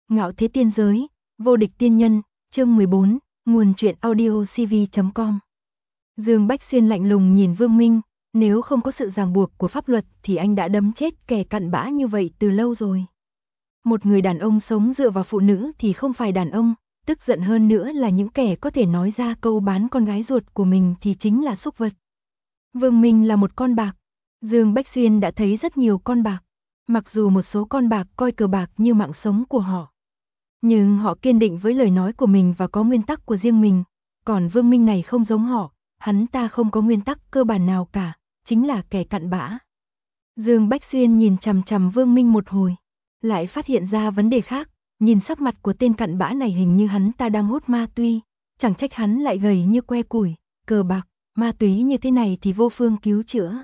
Ngạo thế tiên giới, vô địch tiên nhân, chương 14, nguồn truyện audio cv.com. Dương Bách Xuyên lạnh lùng nhìn Vương Minh, nếu không có sự ràng buộc của pháp luật thì anh đã đấm chết kẻ cặn bã như vậy từ lâu rồi. Một người đàn ông sống dựa vào phụ nữ thì không phải đàn ông, tức giận hơn nữa là những kẻ có thể nói ra câu bán con gái ruột của mình thì chính là súc vật. Vương Minh là một con bạc. Dương Bách Xuyên đã thấy rất nhiều con bạc. Mặc dù một số con bạc coi cờ bạc như mạng sống của họ, nhưng họ kiên định với lời nói của mình và có nguyên tắc của riêng mình. Còn Vương Minh này không giống họ, hắn ta không có nguyên tắc cơ bản nào cả, chính là kẻ cặn bã. Dương Bách Xuyên nhìn chằm chằm Vương Minh một hồi, lại phát hiện ra vấn đề khác, nhìn sắc mặt của tên cặn bã này hình như hắn ta đang hút ma túy, chẳng trách hắn lại gầy như que củi, cờ bạc, ma túy như thế này thì vô phương cứu chữa.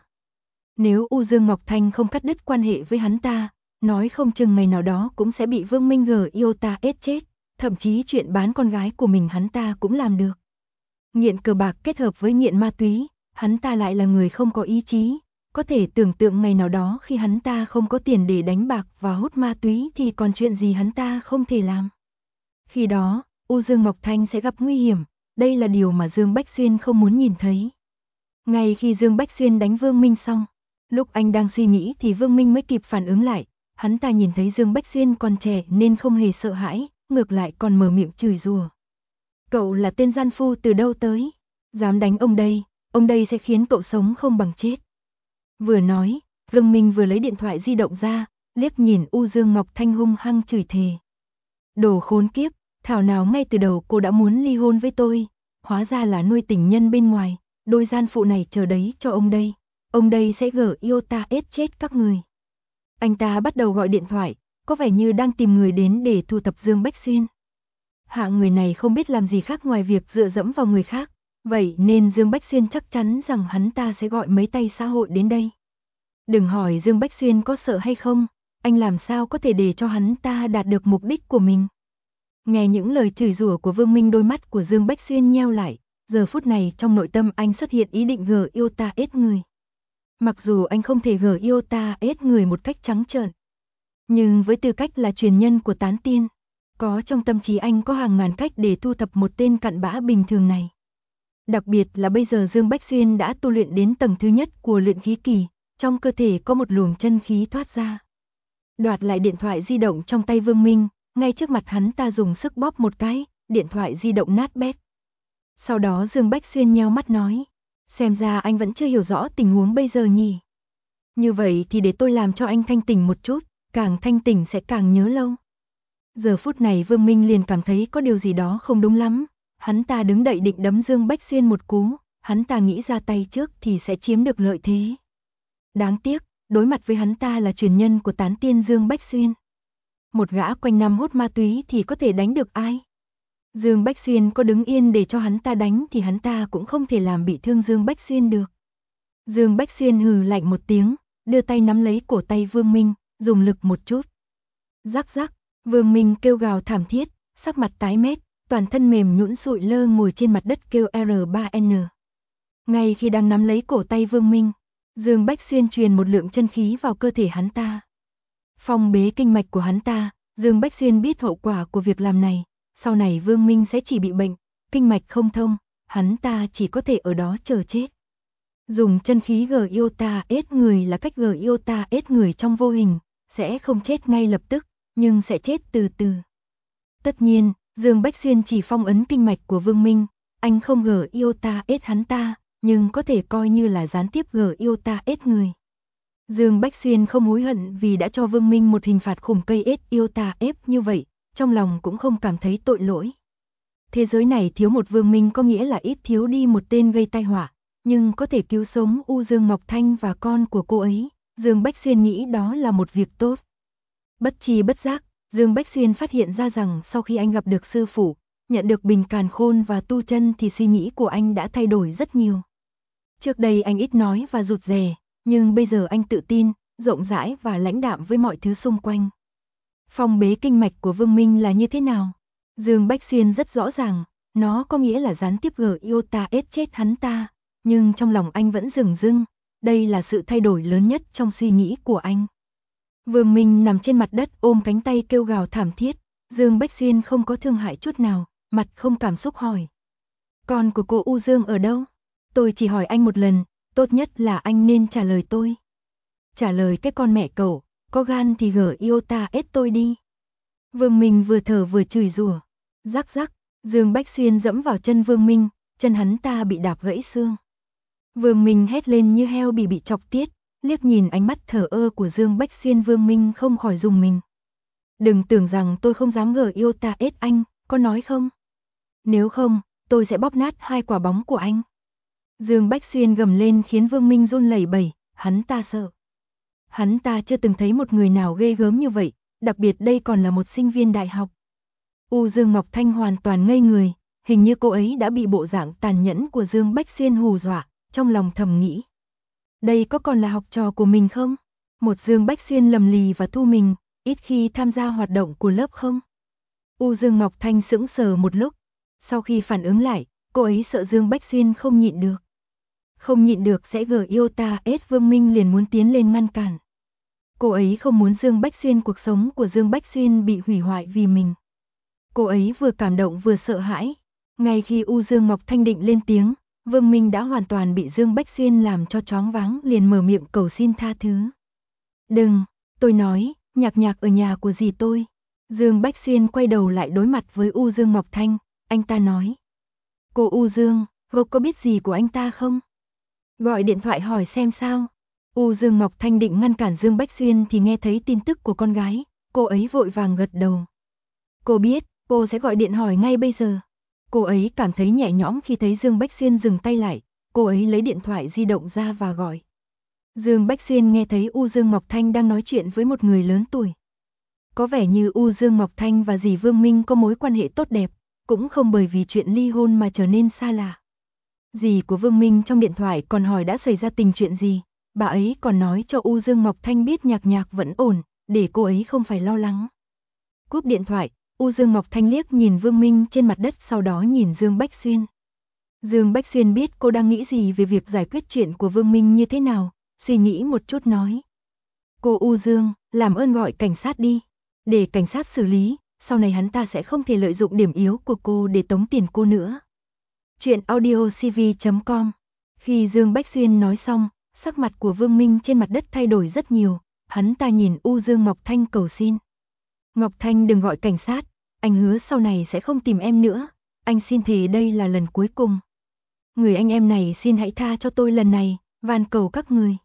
Nếu U Dương Ngọc Thanh không cắt đứt quan hệ với hắn ta, nói không chừng ngày nào đó cũng sẽ bị Vương Minh Iota ết chết, thậm chí chuyện bán con gái của mình hắn ta cũng làm được. Nghiện cờ bạc kết hợp với nghiện ma túy, hắn ta lại là người không có ý chí, có thể tưởng tượng ngày nào đó khi hắn ta không có tiền để đánh bạc và hút ma túy thì còn chuyện gì hắn ta không thể làm. Khi đó, U Dương Ngọc Thanh sẽ gặp nguy hiểm, đây là điều mà Dương Bách Xuyên không muốn nhìn thấy. Ngay khi Dương Bách Xuyên đánh Vương Minh xong, lúc anh đang suy nghĩ thì Vương Minh mới kịp phản ứng lại, hắn ta nhìn thấy Dương Bách Xuyên còn trẻ nên không hề sợ hãi, ngược lại còn mở miệng chửi rủa. Cậu là tên gian phu từ đâu tới? Dám đánh ông đây sẽ khiến cậu sống không bằng chết. Vừa nói, Vương Minh vừa lấy điện thoại di động ra, liếc nhìn U Dương Ngọc Thanh hung hăng chửi thề. Đồ khốn kiếp, thảo nào ngay từ đầu cô đã muốn ly hôn với tôi, hóa ra là nuôi tình nhân bên ngoài, đôi gian phụ này chờ đấy cho ông đây sẽ Iota ết chết các người. Anh ta bắt đầu gọi điện thoại, có vẻ như đang tìm người đến để thu thập Dương Bách Xuyên. Hạng người này không biết làm gì khác ngoài việc dựa dẫm vào người khác, vậy nên Dương Bách Xuyên chắc chắn rằng hắn ta sẽ gọi mấy tay xã hội đến đây. Đừng hỏi Dương Bách Xuyên có sợ hay không, anh làm sao có thể để cho hắn ta đạt được mục đích của mình. Nghe những lời chửi rủa của Vương Minh, đôi mắt của Dương Bách Xuyên nheo lại, giờ phút này trong nội tâm anh xuất hiện ý định Iota ết người. Mặc dù anh không thể Iota ết người một cách trắng trợn, nhưng với tư cách là truyền nhân của tán tiên, có trong tâm trí anh có hàng ngàn cách để thu thập một tên cặn bã bình thường này. Đặc biệt là bây giờ Dương Bách Xuyên đã tu luyện đến tầng thứ nhất của luyện khí kỳ, trong cơ thể có một luồng chân khí thoát ra. Đoạt lại điện thoại di động trong tay Vương Minh, ngay trước mặt hắn ta dùng sức bóp một cái, điện thoại di động nát bét. Sau đó Dương Bách Xuyên nheo mắt nói, xem ra anh vẫn chưa hiểu rõ tình huống bây giờ nhỉ. Như vậy thì để tôi làm cho anh thanh tỉnh một chút, càng thanh tỉnh sẽ càng nhớ lâu. Giờ phút này Vương Minh liền cảm thấy có điều gì đó không đúng lắm, hắn ta đứng đậy định đấm Dương Bách Xuyên một cú, hắn ta nghĩ ra tay trước thì sẽ chiếm được lợi thế. Đáng tiếc, đối mặt với hắn ta là truyền nhân của tán tiên Dương Bách Xuyên. Một gã quanh năm hút ma túy thì có thể đánh được ai? Dương Bách Xuyên có đứng yên để cho hắn ta đánh thì hắn ta cũng không thể làm bị thương Dương Bách Xuyên được. Dương Bách Xuyên hừ lạnh một tiếng, đưa tay nắm lấy cổ tay Vương Minh, dùng lực một chút. Rắc rắc, Vương Minh kêu gào thảm thiết, sắc mặt tái mét, toàn thân mềm nhũn sụi lơ ngồi trên mặt đất kêu R3N. Ngay khi đang nắm lấy cổ tay Vương Minh, Dương Bách Xuyên truyền một lượng chân khí vào cơ thể hắn ta. Phong bế kinh mạch của hắn ta, Dương Bách Xuyên biết hậu quả của việc làm này, sau này Vương Minh sẽ chỉ bị bệnh, kinh mạch không thông, hắn ta chỉ có thể ở đó chờ chết. Dùng chân khí Iota ết người là cách Iota ết người trong vô hình, sẽ không chết ngay lập tức, nhưng sẽ chết từ từ. Tất nhiên, Dương Bách Xuyên chỉ phong ấn kinh mạch của Vương Minh, anh không Iota ết hắn ta, nhưng có thể coi như là gián tiếp Iota ết người. Dương Bách Xuyên không hối hận vì đã cho Vương Minh một hình phạt khủng cây Iota ép như vậy, trong lòng cũng không cảm thấy tội lỗi. Thế giới này thiếu một Vương Minh có nghĩa là ít thiếu đi một tên gây tai họa, nhưng có thể cứu sống U Dương Ngọc Thanh và con của cô ấy, Dương Bách Xuyên nghĩ đó là một việc tốt. Bất tri bất giác, Dương Bách Xuyên phát hiện ra rằng sau khi anh gặp được sư phụ, nhận được bình càn khôn và tu chân thì suy nghĩ của anh đã thay đổi rất nhiều. Trước đây anh ít nói và rụt rè, nhưng bây giờ anh tự tin, rộng rãi và lãnh đạm với mọi thứ xung quanh. Phong bế kinh mạch của Vương Minh là như thế nào? Dương Bách Xuyên rất rõ ràng, nó có nghĩa là gián tiếp Iota ết chết hắn ta, nhưng trong lòng anh vẫn dửng dưng, đây là sự thay đổi lớn nhất trong suy nghĩ của anh. Vương Minh nằm trên mặt đất ôm cánh tay kêu gào thảm thiết, Dương Bách Xuyên không có thương hại chút nào, mặt không cảm xúc hỏi. Con của cô U Dương ở đâu? Tôi chỉ hỏi anh một lần, tốt nhất là anh nên trả lời tôi. Trả lời cái con mẹ cậu, có gan thì gở yêu ta ết tôi đi. Vương Minh vừa thở vừa chửi rủa. Rắc rắc, Dương Bách Xuyên dẫm vào chân Vương Minh, chân hắn ta bị đạp gãy xương. Vương Minh hét lên như heo bị chọc tiết, liếc nhìn ánh mắt thờ ơ của Dương Bách Xuyên, Vương Minh không khỏi rùng mình. Đừng tưởng rằng tôi không dám gở yêu ta ết anh, có nói không? Nếu không, tôi sẽ bóp nát hai quả bóng của anh. Dương Bách Xuyên gầm lên khiến Vương Minh run lẩy bẩy, hắn ta sợ. Hắn ta chưa từng thấy một người nào ghê gớm như vậy, đặc biệt đây còn là một sinh viên đại học. U Dương Ngọc Thanh hoàn toàn ngây người, hình như cô ấy đã bị bộ dạng tàn nhẫn của Dương Bách Xuyên hù dọa, trong lòng thầm nghĩ. Đây có còn là học trò của mình không? Một Dương Bách Xuyên lầm lì và thu mình, ít khi tham gia hoạt động của lớp không? U Dương Ngọc Thanh sững sờ một lúc, sau khi phản ứng lại, cô ấy sợ Dương Bách Xuyên không nhịn được. Không nhịn được sẽ gở yêu ta ết, Vương Minh liền muốn tiến lên ngăn cản. Cô ấy không muốn Dương Bách Xuyên, cuộc sống của Dương Bách Xuyên bị hủy hoại vì mình. Cô ấy vừa cảm động vừa sợ hãi. Ngay khi U Dương Ngọc Thanh định lên tiếng, Vương Minh đã hoàn toàn bị Dương Bách Xuyên làm cho choáng váng, liền mở miệng cầu xin tha thứ. Đừng, tôi nói, Nhạc Nhạc ở nhà của dì tôi. Dương Bách Xuyên quay đầu lại đối mặt với U Dương Ngọc Thanh, anh ta nói. Cô U Dương, cô có biết gì của anh ta không? Gọi điện thoại hỏi xem sao. U Dương Ngọc Thanh định ngăn cản Dương Bách Xuyên thì nghe thấy tin tức của con gái, cô ấy vội vàng gật đầu. Cô biết, cô sẽ gọi điện hỏi ngay bây giờ. Cô ấy cảm thấy nhẹ nhõm khi thấy Dương Bách Xuyên dừng tay lại, cô ấy lấy điện thoại di động ra và gọi. Dương Bách Xuyên nghe thấy U Dương Ngọc Thanh đang nói chuyện với một người lớn tuổi. Có vẻ như U Dương Ngọc Thanh và dì Vương Minh có mối quan hệ tốt đẹp, cũng không bởi vì chuyện ly hôn mà trở nên xa lạ. Dì của Vương Minh trong điện thoại còn hỏi đã xảy ra tình chuyện gì, bà ấy còn nói cho U Dương Ngọc Thanh biết Nhạc Nhạc vẫn ổn, để cô ấy không phải lo lắng. Cúp điện thoại, U Dương Ngọc Thanh liếc nhìn Vương Minh trên mặt đất, sau đó nhìn Dương Bách Xuyên. Dương Bách Xuyên biết cô đang nghĩ gì về việc giải quyết chuyện của Vương Minh như thế nào, suy nghĩ một chút nói. Cô U Dương, làm ơn gọi cảnh sát đi, để cảnh sát xử lý, sau này hắn ta sẽ không thể lợi dụng điểm yếu của cô để tống tiền cô nữa. Chuyện audiocv.com. Khi Dương Bách Xuyên nói xong, sắc mặt của Vương Minh trên mặt đất thay đổi rất nhiều, hắn ta nhìn U Dương Ngọc Thanh cầu xin. Ngọc Thanh đừng gọi cảnh sát, anh hứa sau này sẽ không tìm em nữa, anh xin thề đây là lần cuối cùng. Người anh em này xin hãy tha cho tôi lần này, van cầu các người.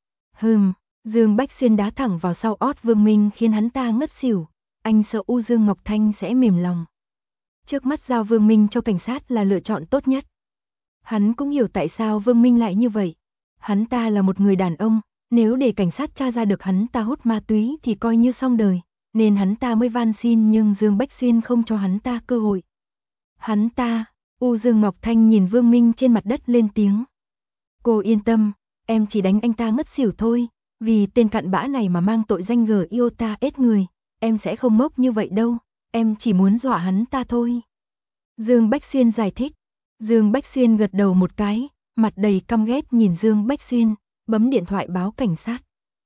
Dương Bách Xuyên đá thẳng vào sau ót Vương Minh khiến hắn ta ngất xỉu, anh sợ U Dương Ngọc Thanh sẽ mềm lòng. Trước mắt giao Vương Minh cho cảnh sát là lựa chọn tốt nhất. Hắn cũng hiểu tại sao Vương Minh lại như vậy. Hắn ta là một người đàn ông, nếu để cảnh sát tra ra được hắn ta hút ma túy thì coi như xong đời, nên hắn ta mới van xin, nhưng Dương Bách Xuyên không cho hắn ta cơ hội. Hắn ta, U Dương Ngọc Thanh nhìn Vương Minh trên mặt đất lên tiếng. Cô yên tâm, em chỉ đánh anh ta ngất xỉu thôi, vì tên cặn bã này mà mang tội danh gở yêu ta ết người, em sẽ không ngốc như vậy đâu, em chỉ muốn dọa hắn ta thôi. Dương Bách Xuyên giải thích. Dương Bách Xuyên gật đầu một cái, mặt đầy căm ghét nhìn Dương Bách Xuyên, bấm điện thoại báo cảnh sát.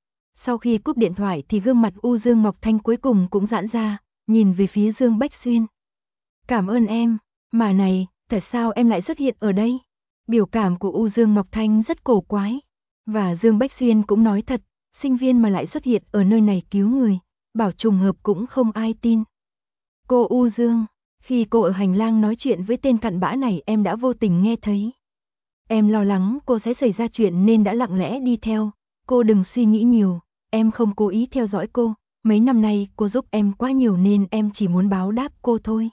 Sau khi cúp điện thoại thì gương mặt U Dương Ngọc Thanh cuối cùng cũng giãn ra, nhìn về phía Dương Bách Xuyên. Cảm ơn em, mà này, tại sao em lại xuất hiện ở đây? Biểu cảm của U Dương Ngọc Thanh rất cổ quái. Và Dương Bách Xuyên cũng nói thật, sinh viên mà lại xuất hiện ở nơi này cứu người, bảo trùng hợp cũng không ai tin. Cô U Dương, khi cô ở hành lang nói chuyện với tên cặn bã này em đã vô tình nghe thấy. Em lo lắng cô sẽ xảy ra chuyện nên đã lặng lẽ đi theo, cô đừng suy nghĩ nhiều, em không cố ý theo dõi cô, mấy năm nay cô giúp em quá nhiều nên em chỉ muốn báo đáp cô thôi.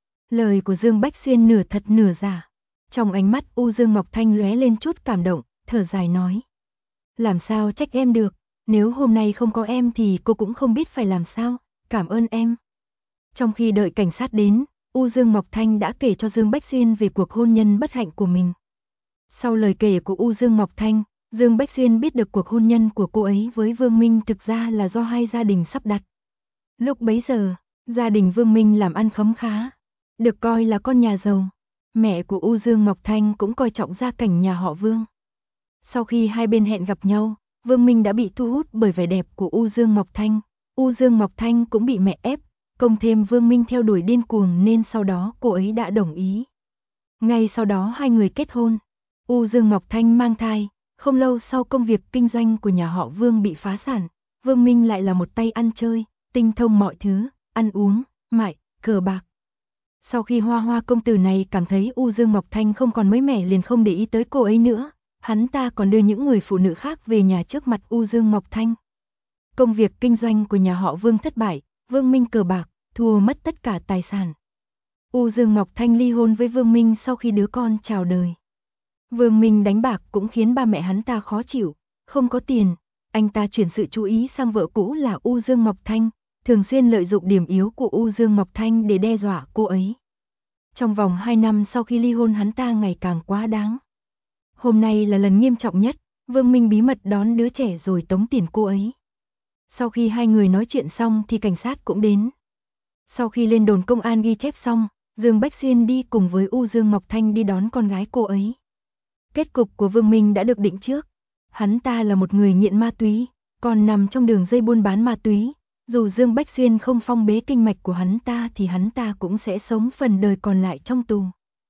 Lời của Dương Bách Xuyên nửa thật nửa giả. Trong ánh mắt U Dương Ngọc Thanh lóe lên chút cảm động, thở dài nói. Làm sao trách em được, nếu hôm nay không có em thì cô cũng không biết phải làm sao, cảm ơn em. Trong khi đợi cảnh sát đến, U Dương Ngọc Thanh đã kể cho Dương Bách Xuyên về cuộc hôn nhân bất hạnh của mình. Sau lời kể của U Dương Ngọc Thanh, Dương Bách Xuyên biết được cuộc hôn nhân của cô ấy với Vương Minh thực ra là do hai gia đình sắp đặt. Lúc bấy giờ, gia đình Vương Minh làm ăn khấm khá, được coi là con nhà giàu. Mẹ của U Dương Ngọc Thanh cũng coi trọng gia cảnh nhà họ Vương. Sau khi hai bên hẹn gặp nhau, Vương Minh đã bị thu hút bởi vẻ đẹp của U Dương Ngọc Thanh. U Dương Ngọc Thanh cũng bị mẹ ép, công thêm Vương Minh theo đuổi điên cuồng nên sau đó cô ấy đã đồng ý. Ngay sau đó hai người kết hôn. Dương Ngọc Thanh mang thai, không lâu sau công việc kinh doanh của nhà họ Vương bị phá sản, Vương Minh lại là một tay ăn chơi, tinh thông mọi thứ, ăn uống, mại, cờ bạc. Sau khi Hoa công tử này cảm thấy Dương Ngọc Thanh không còn mới mẻ liền không để ý tới cô ấy nữa, hắn ta còn đưa những người phụ nữ khác về nhà trước mặt Dương Ngọc Thanh. Công việc kinh doanh của nhà họ Vương thất bại, Vương Minh cờ bạc, thua mất tất cả tài sản. Dương Ngọc Thanh ly hôn với Vương Minh sau khi đứa con chào đời. Vương Minh đánh bạc cũng khiến ba mẹ hắn ta khó chịu, không có tiền, anh ta chuyển sự chú ý sang vợ cũ là Dương Ngọc Thanh, thường xuyên lợi dụng điểm yếu của Dương Ngọc Thanh để đe dọa cô ấy. Trong vòng 2 năm sau khi ly hôn hắn ta ngày càng quá đáng. Hôm nay là lần nghiêm trọng nhất, Vương Minh bí mật đón đứa trẻ rồi tống tiền cô ấy. Sau khi hai người nói chuyện xong thì cảnh sát cũng đến. Sau khi lên đồn công an ghi chép xong, Dương Bách Xuyên đi cùng với Dương Ngọc Thanh đi đón con gái cô ấy. Kết cục của Vương Minh đã được định trước. Hắn ta là một người nghiện ma túy, còn nằm trong đường dây buôn bán ma túy. Dù Dương Bách Xuyên không phong bế kinh mạch của hắn ta thì hắn ta cũng sẽ sống phần đời còn lại trong tù.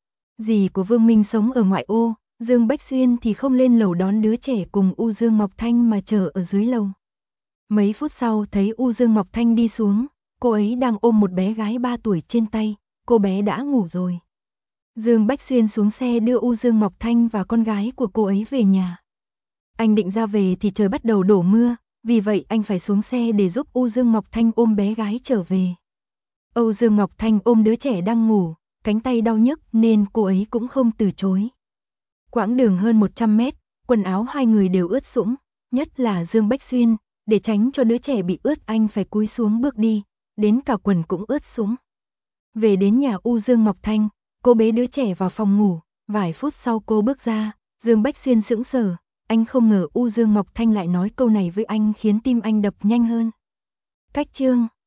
Dì của Vương Minh sống ở ngoại ô, Dương Bách Xuyên thì không lên lầu đón đứa trẻ cùng Dương Ngọc Thanh mà chờ ở dưới lầu. Mấy phút sau thấy Dương Ngọc Thanh đi xuống, cô ấy đang ôm một bé gái 3 tuổi trên tay, cô bé đã ngủ rồi. Dương Bách Xuyên xuống xe đưa Dương Ngọc Thanh và con gái của cô ấy về nhà. Anh định ra về thì trời bắt đầu đổ mưa, vì vậy anh phải xuống xe để giúp Dương Ngọc Thanh ôm bé gái trở về. Dương Ngọc Thanh ôm đứa trẻ đang ngủ, cánh tay đau nhức nên cô ấy cũng không từ chối. Quãng đường hơn 100 mét, quần áo hai người đều ướt sũng, nhất là Dương Bách Xuyên, để tránh cho đứa trẻ bị ướt anh phải cúi xuống bước đi, đến cả quần cũng ướt sũng. Về đến nhà Dương Ngọc Thanh, cô bế đứa trẻ vào phòng ngủ, vài phút sau cô bước ra, Dương Bách Xuyên sững sờ, anh không ngờ Dương Ngọc Thanh lại nói câu này với anh khiến tim anh đập nhanh hơn. Cách chương